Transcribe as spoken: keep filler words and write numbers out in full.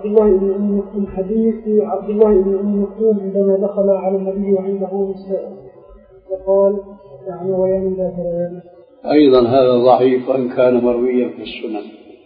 عبد الله بن أم مكتوم حديث عبد الله بن أم مكتوم عندما دخل على النبي وعنده نساء وقال يعني ويان ذات ريان. أيضا هذا ضعيف وإن كان مرويا في السنن.